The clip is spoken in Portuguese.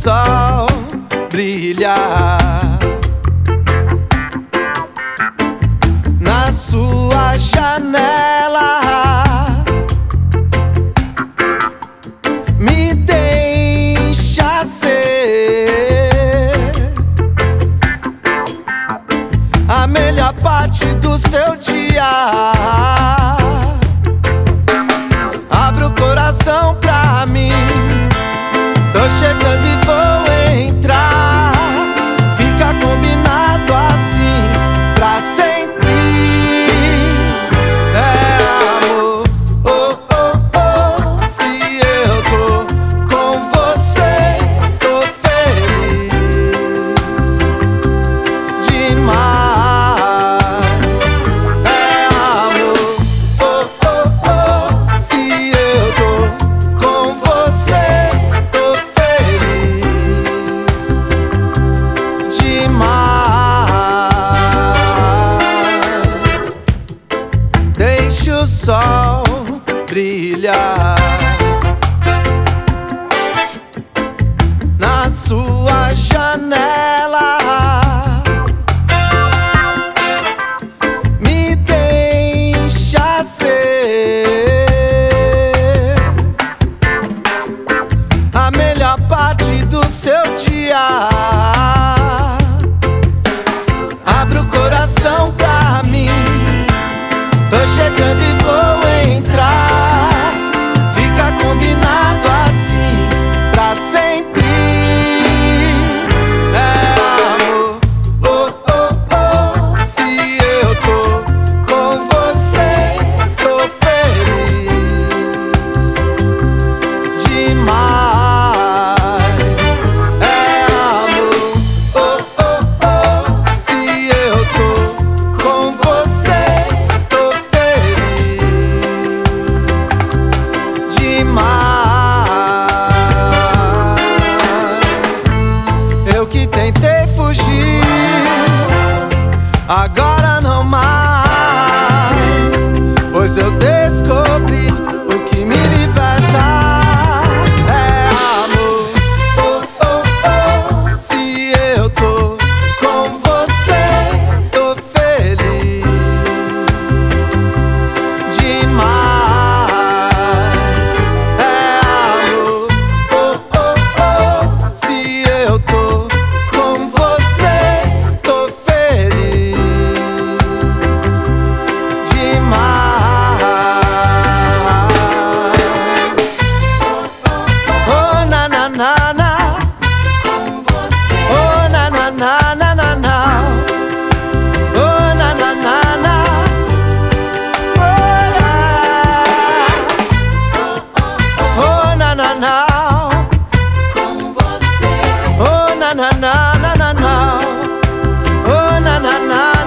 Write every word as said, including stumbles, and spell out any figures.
sol brilhar na sua janela. Me deixa ser a melhor parte do seu dia. Abre o coração pra mim, tô chegando e vou entrar. Fica combinado assim pra sempre. É amor, oh, oh, oh. Se eu tô com você, tô feliz demais. É amor, oh, oh, oh. Se eu tô com você, tô feliz demais. Deixa o sol brilhar na sua janela. Me deixa ser a melhor parte do seu dia. Abre o coração pra mim, tô chegando e vou entrar. Fica combinado assim pra sempre. É amor, oh, oh, oh. Se eu tô com você, tô feliz demais. É amor, oh, oh, oh. Se eu tô com você, tô feliz demais. Eu que tentei fugir, agora não mais, pois eu descobri o que me liberta. É amor, oh, oh, oh. Se eu tô com você, tô feliz demais. É amor, oh, oh, oh. Se eu tô com você, tô feliz demais. Oh, na, na, na, na. Oh, na, na, na, na, na, na. Oh, na, na, na, na. Oh, yeah. Oh, na, na, na. Oh, na, na, na, na, na, na. Oh, na, na, na.